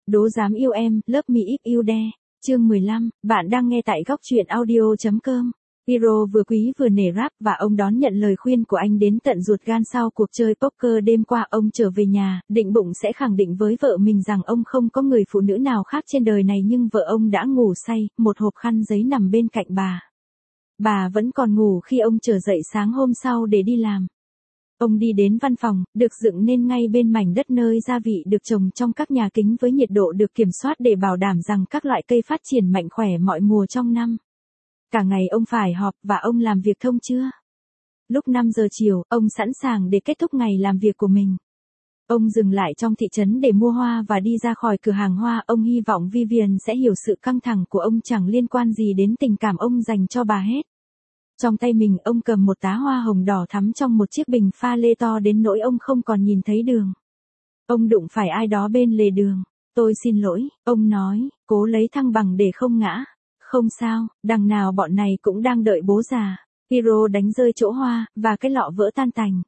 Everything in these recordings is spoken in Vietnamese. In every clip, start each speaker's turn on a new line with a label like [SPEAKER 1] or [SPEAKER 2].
[SPEAKER 1] Đố dám yêu em, Love Me If You Dare. Chương 15, bạn đang nghe tại góc truyện audio.com. Hiro vừa quý vừa nể rap và ông đón nhận lời khuyên của anh đến tận ruột gan sau cuộc chơi poker đêm qua. Ông trở về nhà, định bụng sẽ khẳng định với vợ mình rằng ông không có người phụ nữ nào khác trên đời này, nhưng vợ ông đã ngủ say, một hộp khăn giấy nằm bên cạnh bà. Bà vẫn còn ngủ khi ông trở dậy sáng hôm sau để đi làm. Ông đi đến văn phòng, được dựng nên ngay bên mảnh đất nơi gia vị được trồng trong các nhà kính với nhiệt độ được kiểm soát để bảo đảm rằng các loại cây phát triển mạnh khỏe mọi mùa trong năm. Cả ngày ông phải họp và ông làm việc thông chưa? Lúc 5 giờ chiều, ông sẵn sàng để kết thúc ngày làm việc của mình. Ông dừng lại trong thị trấn để mua hoa và đi ra khỏi cửa hàng hoa. Ông hy vọng Vivian sẽ hiểu sự căng thẳng của ông chẳng liên quan gì đến tình cảm ông dành cho bà hết. Trong tay mình ông cầm một tá hoa hồng đỏ thắm trong một chiếc bình pha lê to đến nỗi ông không còn nhìn thấy đường. Ông đụng phải ai đó bên lề đường. Tôi xin lỗi, ông nói, cố lấy thăng bằng để không ngã. Không sao, đằng nào bọn này cũng đang đợi bố già. Hiro đánh rơi chỗ hoa, và cái lọ vỡ tan tành.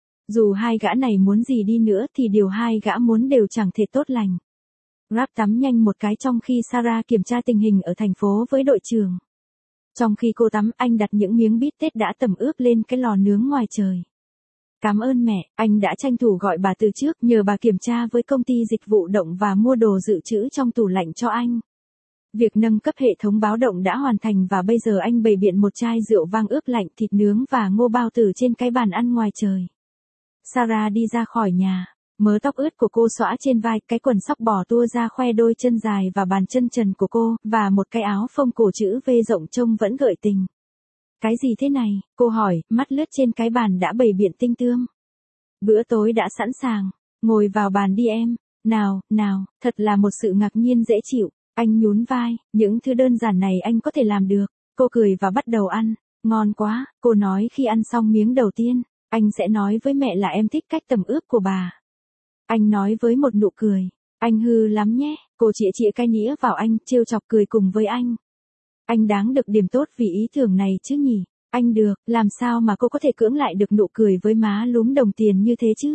[SPEAKER 1] Dù hai gã này muốn gì đi nữa thì điều hai gã muốn đều chẳng thể tốt lành. Rap tắm nhanh một cái trong khi Sarah kiểm tra tình hình ở thành phố với đội trưởng. Trong khi cô tắm, anh đặt những miếng bít tết đã tẩm ướp lên cái lò nướng ngoài trời. Cảm ơn mẹ, anh đã tranh thủ gọi bà từ trước nhờ bà kiểm tra với công ty dịch vụ động và mua đồ dự trữ trong tủ lạnh cho anh. Việc nâng cấp hệ thống báo động đã hoàn thành và bây giờ anh bày biện một chai rượu vang ướp lạnh, thịt nướng và ngô bao tử trên cái bàn ăn ngoài trời. Sarah đi ra khỏi nhà. Mớ tóc ướt của cô xõa trên vai, cái quần sóc bò tua ra khoe đôi chân dài và bàn chân trần của cô, và một cái áo phông cổ chữ V rộng trông vẫn gợi tình. Cái gì thế này? Cô hỏi, mắt lướt trên cái bàn đã bày biện tinh tươm. Bữa tối đã sẵn sàng. Ngồi vào bàn đi em. Nào, thật là một sự ngạc nhiên dễ chịu. Anh nhún vai, những thứ đơn giản này anh có thể làm được. Cô cười và bắt đầu ăn. Ngon quá, cô nói khi ăn xong miếng đầu tiên. Anh sẽ nói với mẹ là em thích cách tẩm ướp của bà. Anh nói với một nụ cười. Anh hư lắm nhé. Cô chĩa cái nĩa vào anh, trêu chọc cười cùng với anh. Anh đáng được điểm tốt vì ý tưởng này chứ nhỉ? Anh được, làm sao mà cô có thể cưỡng lại được nụ cười với má lúm đồng tiền như thế chứ?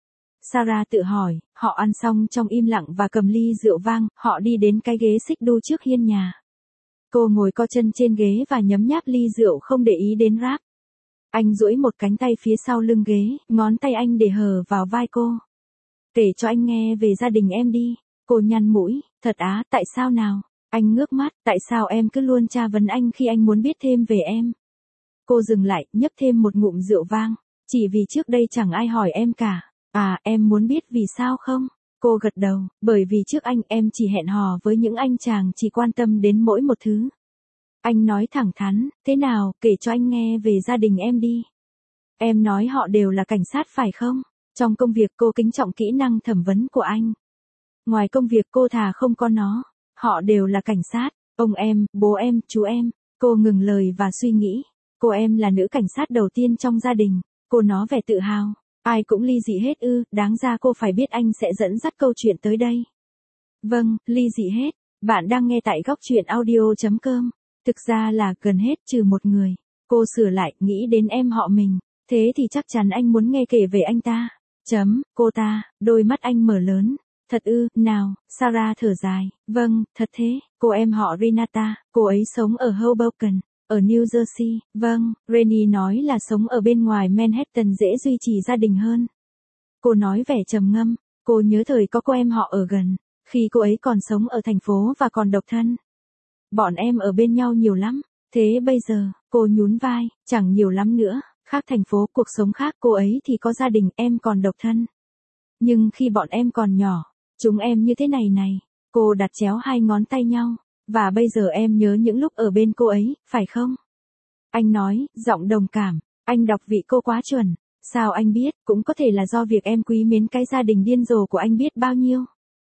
[SPEAKER 1] Sarah tự hỏi. Họ ăn xong trong im lặng và cầm ly rượu vang, họ đi đến cái ghế xích đu trước hiên nhà. Cô ngồi co chân trên ghế và nhấm nháp ly rượu không để ý đến rap. Anh duỗi một cánh tay phía sau lưng ghế, ngón tay anh để hờ vào vai cô. Kể cho anh nghe về gia đình em đi. Cô nhăn mũi, thật á, tại sao nào? Anh ngước mắt, tại sao em cứ luôn tra vấn anh khi anh muốn biết thêm về em? Cô dừng lại, nhấp thêm một ngụm rượu vang. Chỉ vì trước đây chẳng ai hỏi em cả. À, em muốn biết vì sao không? Cô gật đầu, bởi vì trước anh em chỉ hẹn hò với những anh chàng chỉ quan tâm đến mỗi một thứ. Anh nói thẳng thắn, thế nào, kể cho anh nghe về gia đình em đi. Em nói họ đều là cảnh sát phải không? Trong công việc cô kính trọng kỹ năng thẩm vấn của anh. Ngoài công việc cô thà không có nó. Họ đều là cảnh sát. Ông em, bố em, chú em. Cô ngừng lời và suy nghĩ. Cô em là nữ cảnh sát đầu tiên trong gia đình. Cô nói vẻ tự hào. Ai cũng ly dị hết ư? Đáng ra cô phải biết anh sẽ dẫn dắt câu chuyện tới đây. Vâng, ly dị hết. Bạn đang nghe tại góc truyện audio.com. Thực ra là gần hết trừ một người. Cô sửa lại, nghĩ đến em họ mình. Thế thì chắc chắn anh muốn nghe kể về anh ta. Cô ta, đôi mắt anh mở lớn. Thật ư, nào, Sarah thở dài. Vâng, thật thế, cô em họ Renata, cô ấy sống ở Hoboken, ở New Jersey. Vâng, Rennie nói là sống ở bên ngoài Manhattan dễ duy trì gia đình hơn. Cô nói vẻ trầm ngâm, cô nhớ thời có cô em họ ở gần, khi cô ấy còn sống ở thành phố và còn độc thân. Bọn em ở bên nhau nhiều lắm, thế bây giờ, cô nhún vai, chẳng nhiều lắm nữa. Khác thành phố, cuộc sống khác, cô ấy thì có gia đình, em còn độc thân. Nhưng khi bọn em còn nhỏ, chúng em như thế này, cô đặt chéo hai ngón tay nhau, và bây giờ em nhớ những lúc ở bên cô ấy, phải không? Anh nói, giọng đồng cảm, anh đọc vị cô quá chuẩn, sao anh biết, cũng có thể là do việc em quý mến cái gia đình điên rồ của anh biết bao nhiêu.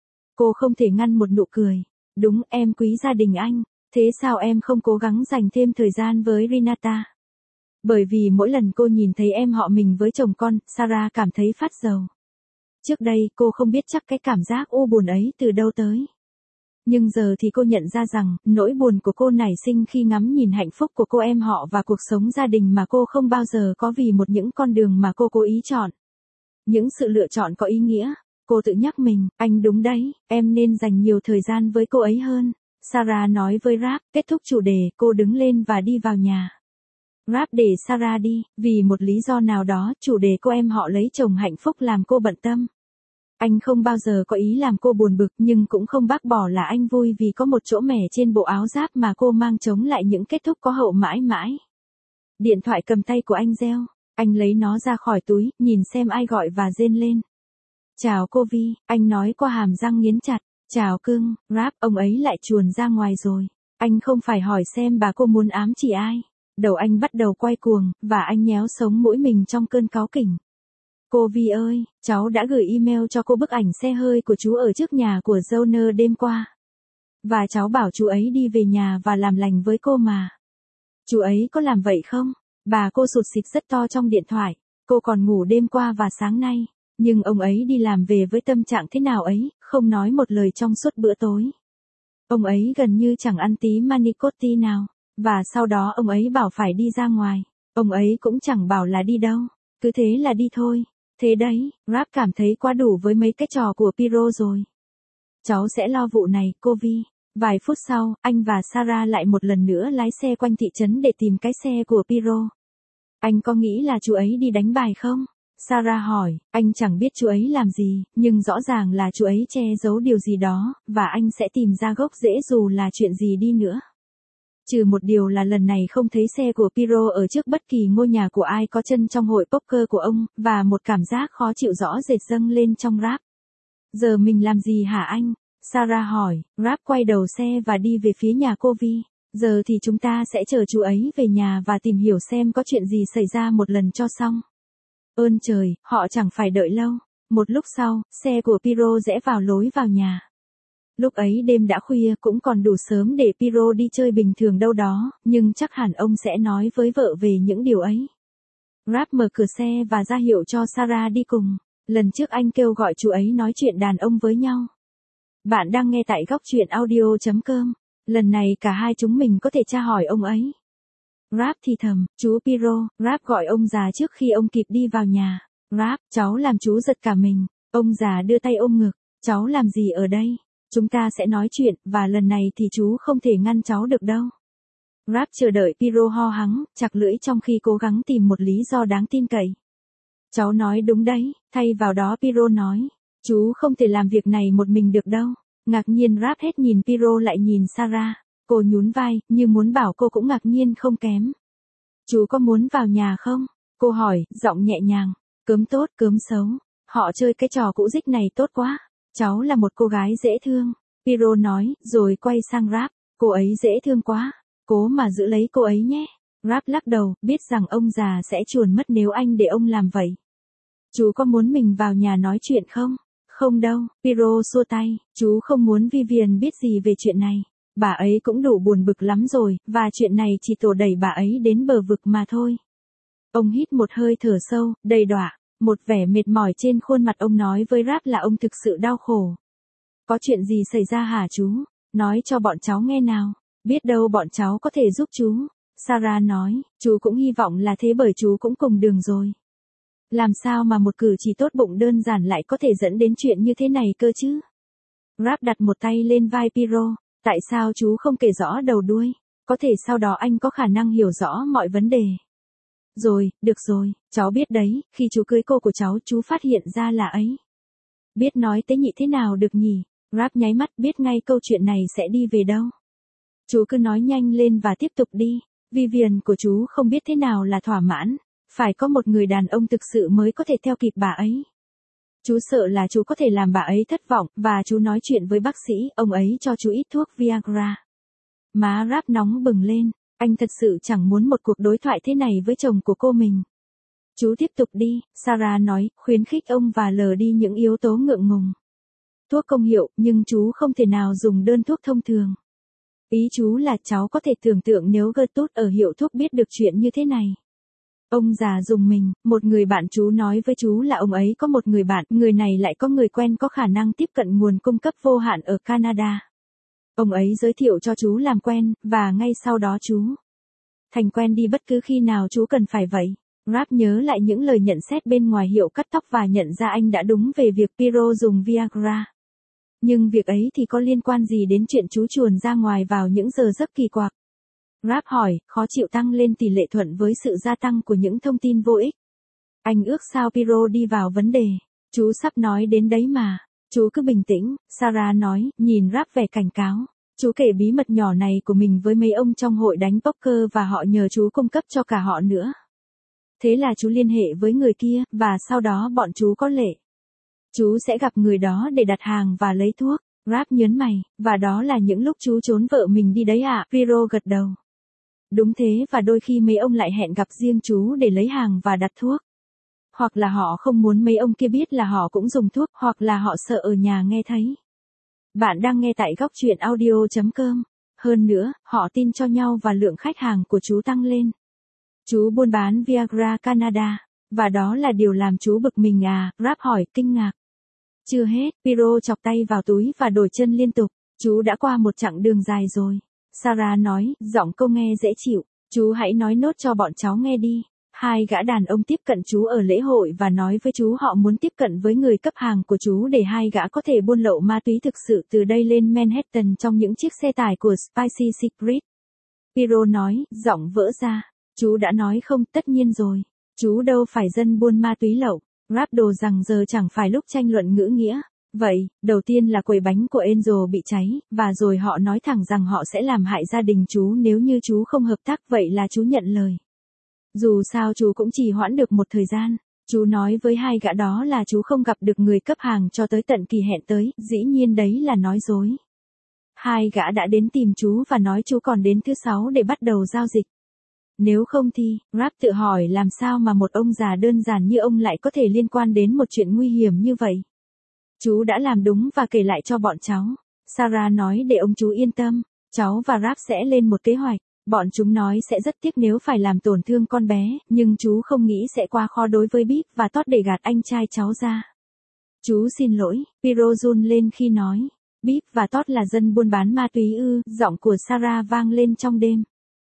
[SPEAKER 1] Cô không thể ngăn một nụ cười, đúng em quý gia đình anh, thế sao em không cố gắng dành thêm thời gian với Renata? Bởi vì mỗi lần cô nhìn thấy em họ mình với chồng con, Sarah cảm thấy phát dầu. Trước đây cô không biết chắc cái cảm giác u buồn ấy từ đâu tới. Nhưng giờ thì cô nhận ra rằng, nỗi buồn của cô nảy sinh khi ngắm nhìn hạnh phúc của cô em họ và cuộc sống gia đình mà cô không bao giờ có vì một những con đường mà cô cố ý chọn. Những sự lựa chọn có ý nghĩa. Cô tự nhắc mình, anh đúng đấy, em nên dành nhiều thời gian với cô ấy hơn. Sarah nói với Rap, kết thúc chủ đề, cô đứng lên và đi vào nhà. Rap để Sarah đi, vì một lý do nào đó, chủ đề cô em họ lấy chồng hạnh phúc làm cô bận tâm. Anh không bao giờ có ý làm cô buồn bực nhưng cũng không bác bỏ là anh vui vì có một chỗ mẻ trên bộ áo giáp mà cô mang chống lại những kết thúc có hậu mãi mãi. Điện thoại cầm tay của anh reo, anh lấy nó ra khỏi túi, nhìn xem ai gọi và rên lên. Chào cô Vi, anh nói qua hàm răng nghiến chặt. Chào cưng, Rap, ông ấy lại chuồn ra ngoài rồi. Anh không phải hỏi xem bà cô muốn ám chỉ ai. Đầu anh bắt đầu quay cuồng, và anh nhéo sống mũi mình trong cơn cáu kỉnh. Cô Vi ơi, cháu đã gửi email cho cô bức ảnh xe hơi của chú ở trước nhà của Joner đêm qua. Và cháu bảo chú ấy đi về nhà và làm lành với cô mà. Chú ấy có làm vậy không? Bà cô sụt sịt rất to trong điện thoại. Cô còn ngủ đêm qua và sáng nay. Nhưng ông ấy đi làm về với tâm trạng thế nào ấy, không nói một lời trong suốt bữa tối. Ông ấy gần như chẳng ăn tí manicotti nào. Và sau đó ông ấy bảo phải đi ra ngoài. Ông ấy cũng chẳng bảo là đi đâu. Cứ thế là đi thôi. Thế đấy, Rap cảm thấy quá đủ với mấy cái trò của Piro rồi. Cháu sẽ lo vụ này, cô Vi. Vài phút sau, anh và Sarah lại một lần nữa lái xe quanh thị trấn để tìm cái xe của Piro. Anh có nghĩ là chú ấy đi đánh bài không? Sarah hỏi, anh chẳng biết chú ấy làm gì, nhưng rõ ràng là chú ấy che giấu điều gì đó, và anh sẽ tìm ra gốc rễ dù là chuyện gì đi nữa. Trừ một điều là lần này không thấy xe của Piro ở trước bất kỳ ngôi nhà của ai có chân trong hội poker của ông, và một cảm giác khó chịu rõ rệt dâng lên trong Rap. Giờ mình làm gì hả anh? Sarah hỏi, Rap quay đầu xe và đi về phía nhà cô Vi. Giờ thì chúng ta sẽ chờ chú ấy về nhà và tìm hiểu xem có chuyện gì xảy ra một lần cho xong. Ơn trời, họ chẳng phải đợi lâu. Một lúc sau, xe của Piro rẽ vào lối vào nhà. Lúc ấy đêm đã khuya cũng còn đủ sớm để Piro đi chơi bình thường đâu đó, nhưng chắc hẳn ông sẽ nói với vợ về những điều ấy. Rap mở cửa xe và ra hiệu cho Sarah đi cùng. Lần trước anh kêu gọi chú ấy nói chuyện đàn ông với nhau. Bạn đang nghe tại góc truyện audio.com. Lần này cả hai chúng mình có thể tra hỏi ông ấy. Rap thì thầm, chú Piro, Rap gọi ông già trước khi ông kịp đi vào nhà. Rap, cháu làm chú giật cả mình. Ông già đưa tay ôm ngực, cháu làm gì ở đây? Chúng ta sẽ nói chuyện, và lần này thì chú không thể ngăn cháu được đâu. Rap chờ đợi Piro ho hắng, chặt lưỡi trong khi cố gắng tìm một lý do đáng tin cậy. Cháu nói đúng đấy, thay vào đó Piro nói. Chú không thể làm việc này một mình được đâu. Ngạc nhiên Rap hết nhìn Piro lại nhìn Sarah. Cô nhún vai, như muốn bảo cô cũng ngạc nhiên không kém. Chú có muốn vào nhà không? Cô hỏi, giọng nhẹ nhàng. Cớm tốt, cớm xấu. Họ chơi cái trò cũ dích này tốt quá. Cháu là một cô gái dễ thương. Piro nói, rồi quay sang Rap. Cô ấy dễ thương quá. Cố mà giữ lấy cô ấy nhé. Rap lắc đầu, biết rằng ông già sẽ chuồn mất nếu anh để ông làm vậy. Chú có muốn mình vào nhà nói chuyện không? Không đâu, Piro xua tay. Chú không muốn Vivian biết gì về chuyện này. Bà ấy cũng đủ buồn bực lắm rồi, và chuyện này chỉ tổ đẩy bà ấy đến bờ vực mà thôi. Ông hít một hơi thở sâu, đầy đọa. Một vẻ mệt mỏi trên khuôn mặt ông nói với Rap là ông thực sự đau khổ. Có chuyện gì xảy ra hả chú? Nói cho bọn cháu nghe nào. Biết đâu bọn cháu có thể giúp chú. Sarah nói, chú cũng hy vọng là thế bởi chú cũng cùng đường rồi. Làm sao mà một cử chỉ tốt bụng đơn giản lại có thể dẫn đến chuyện như thế này cơ chứ? Rap đặt một tay lên vai Piro. Tại sao chú không kể rõ đầu đuôi? Có thể sau đó anh có khả năng hiểu rõ mọi vấn đề. Rồi, được rồi, cháu biết đấy, khi chú cưới cô của cháu chú phát hiện ra là ấy. Biết nói tế nhị thế nào được nhỉ? Rap nháy mắt biết ngay câu chuyện này sẽ đi về đâu. Chú cứ nói nhanh lên và tiếp tục đi. Vivian của chú không biết thế nào là thỏa mãn. Phải có một người đàn ông thực sự mới có thể theo kịp bà ấy. Chú sợ là chú có thể làm bà ấy thất vọng, và chú nói chuyện với bác sĩ, ông ấy cho chú ít thuốc Viagra. Má Rap nóng bừng lên, anh thật sự chẳng muốn một cuộc đối thoại thế này với chồng của cô mình. Chú tiếp tục đi, Sarah nói, khuyến khích ông và lờ đi những yếu tố ngượng ngùng. Thuốc công hiệu, nhưng chú không thể nào dùng đơn thuốc thông thường. Ý chú là cháu có thể tưởng tượng nếu Gertrude ở hiệu thuốc biết được chuyện như thế này. Ông già dùng mình, một người bạn chú nói với chú là ông ấy có một người bạn, người này lại có người quen có khả năng tiếp cận nguồn cung cấp vô hạn ở Canada. Ông ấy giới thiệu cho chú làm quen, và ngay sau đó chú thành quen đi bất cứ khi nào chú cần phải vậy. Rap nhớ lại những lời nhận xét bên ngoài hiệu cắt tóc và nhận ra anh đã đúng về việc Piro dùng Viagra. Nhưng việc ấy thì có liên quan gì đến chuyện chú chuồn ra ngoài vào những giờ giấc kỳ quặc? Rap hỏi, khó chịu tăng lên tỷ lệ thuận với sự gia tăng của những thông tin vô ích. Anh ước sao Piro đi vào vấn đề. Chú sắp nói đến đấy mà. Chú cứ bình tĩnh, Sarah nói, nhìn Rap vẻ cảnh cáo. Chú kể bí mật nhỏ này của mình với mấy ông trong hội đánh poker và họ nhờ chú cung cấp cho cả họ nữa. Thế là chú liên hệ với người kia, và sau đó bọn chú có lệ. Chú sẽ gặp người đó để đặt hàng và lấy thuốc. Rap nhớn mày, và đó là những lúc chú trốn vợ mình đi đấy à? Piro gật đầu. Đúng thế, và đôi khi mấy ông lại hẹn gặp riêng chú để lấy hàng và đặt thuốc. Hoặc là họ không muốn mấy ông kia biết là họ cũng dùng thuốc, hoặc là họ sợ ở nhà nghe thấy. Bạn đang nghe tại góc truyện audio.com. Hơn nữa, họ tin cho nhau và lượng khách hàng của chú tăng lên. Chú buôn bán Viagra Canada. Và đó là điều làm chú bực mình à? Rap hỏi, kinh ngạc. Chưa hết, Piro chọc tay vào túi và đổi chân liên tục. Chú đã qua một chặng đường dài rồi. Sarah nói, giọng cô nghe dễ chịu. Chú hãy nói nốt cho bọn cháu nghe đi. Hai gã đàn ông tiếp cận chú ở lễ hội và nói với chú họ muốn tiếp cận với người cấp hàng của chú để hai gã có thể buôn lậu ma túy thực sự từ đây lên Manhattan trong những chiếc xe tải của Spicy Secret. Piro nói, giọng vỡ ra. Chú đã nói không, tất nhiên rồi. Chú đâu phải dân buôn ma túy lậu. Rap đồ rằng giờ chẳng phải lúc tranh luận ngữ nghĩa. Vậy, đầu tiên là quầy bánh của Angel bị cháy, và rồi họ nói thẳng rằng họ sẽ làm hại gia đình chú nếu như chú không hợp tác, vậy là chú nhận lời. Dù sao chú cũng chỉ hoãn được một thời gian. Chú nói với hai gã đó là chú không gặp được người cấp hàng cho tới tận kỳ hẹn tới, dĩ nhiên đấy là nói dối. Hai gã đã đến tìm chú và nói chú còn đến thứ 6 để bắt đầu giao dịch. Nếu không thì, Rap tự hỏi làm sao mà một ông già đơn giản như ông lại có thể liên quan đến một chuyện nguy hiểm như vậy. Chú đã làm đúng và kể lại cho bọn cháu. Sarah nói để ông chú yên tâm, cháu và Rap sẽ lên một kế hoạch. Bọn chúng nói sẽ rất tiếc nếu phải làm tổn thương con bé, nhưng chú không nghĩ sẽ quá khó đối với Bip và Todd để gạt anh trai cháu ra. Chú xin lỗi, Piro run lên khi nói. Bip và Todd là dân buôn bán ma túy ư? Giọng của Sarah vang lên trong đêm.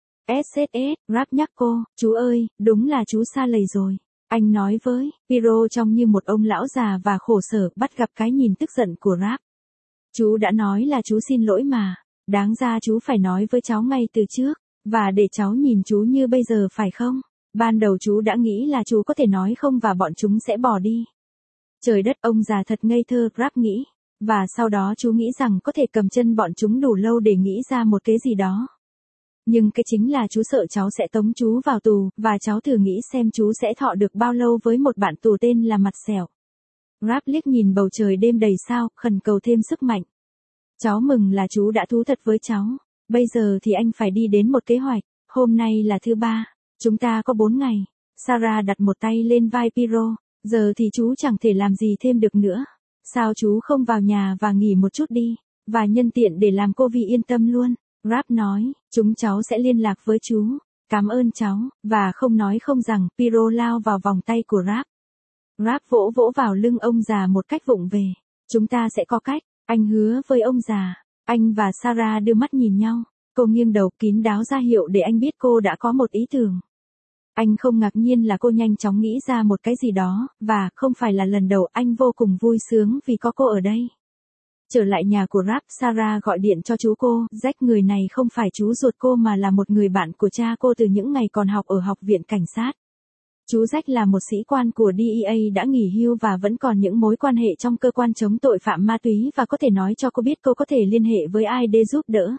[SPEAKER 1] SSS, Rap nhắc cô, chú ơi, đúng là chú xa lầy rồi. Anh nói với, Piro trông như một ông lão già và khổ sở bắt gặp cái nhìn tức giận của Rap. Chú đã nói là chú xin lỗi mà, đáng ra chú phải nói với cháu ngay từ trước, và để cháu nhìn chú như bây giờ phải không? Ban đầu chú đã nghĩ là chú có thể nói không và bọn chúng sẽ bỏ đi. Trời đất, ông già thật ngây thơ, Rap nghĩ. Và sau đó chú nghĩ rằng có thể cầm chân bọn chúng đủ lâu để nghĩ ra một cái gì đó. Nhưng cái chính là chú sợ cháu sẽ tống chú vào tù, và cháu thử nghĩ xem chú sẽ thọ được bao lâu với một bạn tù tên là Mặt Sẹo. Rap liếc nhìn bầu trời đêm đầy sao, khẩn cầu thêm sức mạnh. Cháu mừng là chú đã thú thật với cháu. Bây giờ thì anh phải đi đến một kế hoạch. Hôm nay là thứ 3. Chúng ta có 4 ngày. Sarah đặt một tay lên vai Piro. Giờ thì chú chẳng thể làm gì thêm được nữa. Sao chú không vào nhà và nghỉ một chút đi. Và nhân tiện để làm cô Vi yên tâm luôn. Rap nói, chúng cháu sẽ liên lạc với chú. Cảm ơn cháu. Và không nói không rằng, Piro lao vào vòng tay của Rap. Rap vỗ vỗ vào lưng ông già một cách vụng về. Chúng ta sẽ có cách. Anh hứa với ông già. Anh và Sarah đưa mắt nhìn nhau. Cô nghiêng đầu kín đáo ra hiệu để anh biết cô đã có một ý tưởng. Anh không ngạc nhiên là cô nhanh chóng nghĩ ra một cái gì đó, và không phải là lần đầu, anh vô cùng vui sướng vì có cô ở đây. Trở lại nhà của Rap, Sarah gọi điện cho chú cô. Jack, người này không phải chú ruột cô mà là một người bạn của cha cô từ những ngày còn học ở học viện cảnh sát. Chú Jack là một sĩ quan của DEA đã nghỉ hưu và vẫn còn những mối quan hệ trong cơ quan chống tội phạm ma túy và có thể nói cho cô biết cô có thể liên hệ với ai để giúp đỡ.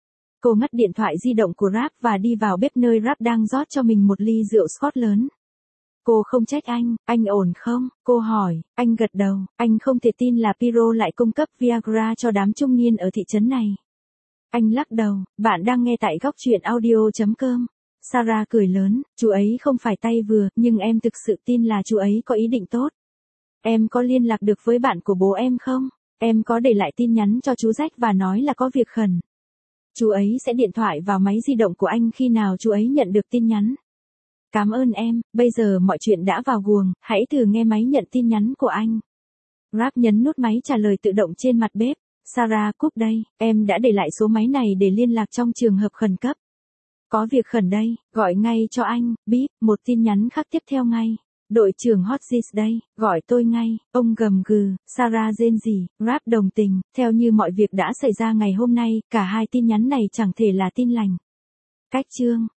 [SPEAKER 1] Cô ngắt điện thoại di động của Rap và đi vào bếp nơi Rap đang rót cho mình một ly rượu Scotch lớn. Cô không trách anh ổn không? Cô hỏi, anh gật đầu, anh không thể tin là Piro lại cung cấp Viagra cho đám trung niên ở thị trấn này. Anh lắc đầu, bạn đang nghe tại góc truyện audio.com. Sarah cười lớn, chú ấy không phải tay vừa, nhưng em thực sự tin là chú ấy có ý định tốt. Em có liên lạc được với bạn của bố em không? Em có để lại tin nhắn cho chú Jack và nói là có việc khẩn. Chú ấy sẽ điện thoại vào máy di động của anh khi nào chú ấy nhận được tin nhắn. Cảm ơn em, bây giờ mọi chuyện đã vào guồng, hãy thử nghe máy nhận tin nhắn của anh. Rap nhấn nút máy trả lời tự động trên mặt bếp. Sarah, cúp đây, em đã để lại số máy này để liên lạc trong trường hợp khẩn cấp. Có việc khẩn đây, gọi ngay cho anh, bíp, một tin nhắn khác tiếp theo ngay. Đội trưởng Hodges đây, gọi tôi ngay, ông gầm gừ, Sarah rên rỉ, rap đồng tình, theo như mọi việc đã xảy ra ngày hôm nay, cả hai tin nhắn này chẳng thể là tin lành. Cách chương